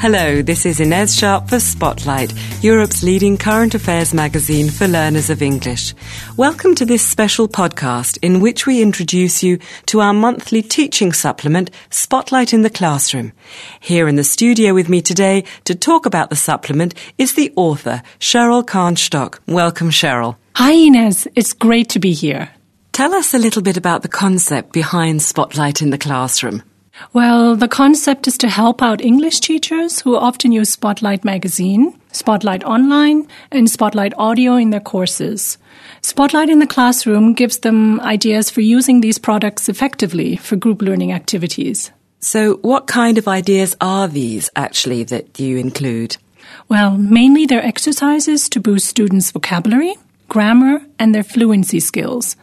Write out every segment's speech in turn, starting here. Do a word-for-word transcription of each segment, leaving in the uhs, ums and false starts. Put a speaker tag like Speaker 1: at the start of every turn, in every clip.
Speaker 1: Hello, this is Inez Sharp for Spotlight, Europe's leading current affairs magazine for learners of English. Welcome to this special podcast in which we introduce you to our monthly teaching supplement, Spotlight in the Classroom. Here in the studio with me today to talk about the supplement is the author, Cheryl Khan-Stock. Welcome, Cheryl.
Speaker 2: Hi, Inez. It's great to be here.
Speaker 1: Tell us a little bit about the concept behind Spotlight in the Classroom.
Speaker 2: Well, the concept is to help out English teachers who often use Spotlight Magazine, Spotlight Online, and Spotlight Audio in their courses. Spotlight in the Classroom gives them ideas for using these products effectively for group learning activities.
Speaker 1: So what kind of ideas are these, actually, that you include?
Speaker 2: Well, mainly they're exercises to boost students' vocabulary, grammar, and their fluency skills.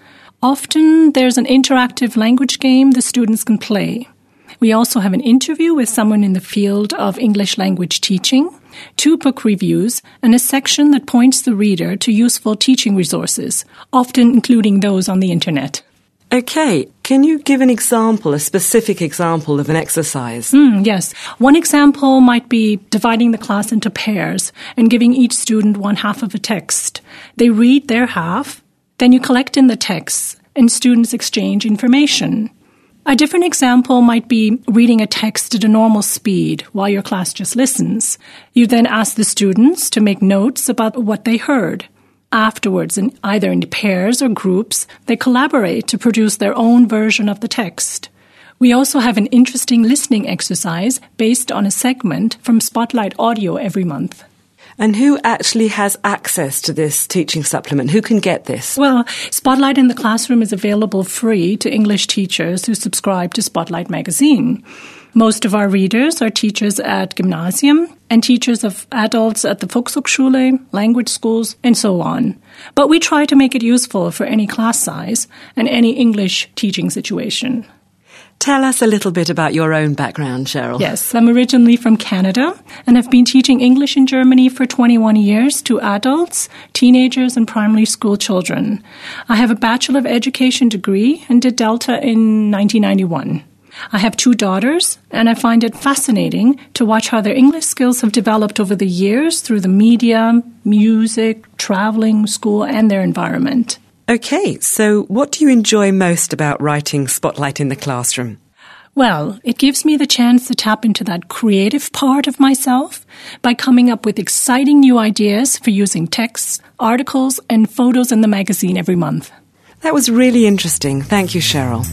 Speaker 2: Often there's an interactive language game the students can play. We also have an interview with someone in the field of English language teaching, two book reviews, and a section that points the reader to useful teaching resources, often including those on the internet.
Speaker 1: Okay, can you give an example, a specific example of an exercise?
Speaker 2: Mm, yes. One example might be dividing the class into pairs and giving each student one half of a text. They read their half, then you collect in the texts, and students exchange information. A different example might be reading a text at a normal speed while your class just listens. You then ask the students to make notes about what they heard. Afterwards, in either in pairs or groups, they collaborate to produce their own version of the text. We also have an interesting listening exercise based on a segment from Spotlight Audio every month.
Speaker 1: And who actually has access to this teaching supplement? Who can get this?
Speaker 2: Well, Spotlight in the Classroom is available free to English teachers who subscribe to Spotlight Magazine. Most of our readers are teachers at gymnasium and teachers of adults at the Volkshochschule, language schools, and so on. But we try to make it useful for any class size and any English teaching situation.
Speaker 1: Tell us a little bit about your own background, Cheryl.
Speaker 2: Yes, I'm originally from Canada and have been teaching English in Germany for twenty-one years to adults, teenagers, and primary school children. I have a Bachelor of Education degree and did Delta in nineteen ninety-one. I have two daughters, and I find it fascinating to watch how their English skills have developed over the years through the media, music, traveling, school, and their environment.
Speaker 1: Okay, so what do you enjoy most about writing Spotlight in the Classroom?
Speaker 2: Well, it gives me the chance to tap into that creative part of myself by coming up with exciting new ideas for using texts, articles, and photos in the magazine every month.
Speaker 1: That was really interesting. Thank you, Cheryl.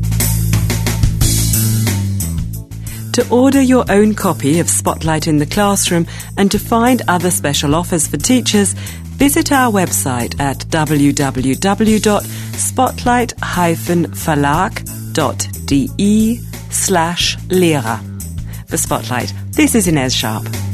Speaker 1: To order your own copy of Spotlight in the Classroom and to find other special offers for teachers, visit our website at w w w dot spotlight dash verlag dot d e slash Lehrer. For Spotlight, this is Inez Sharp.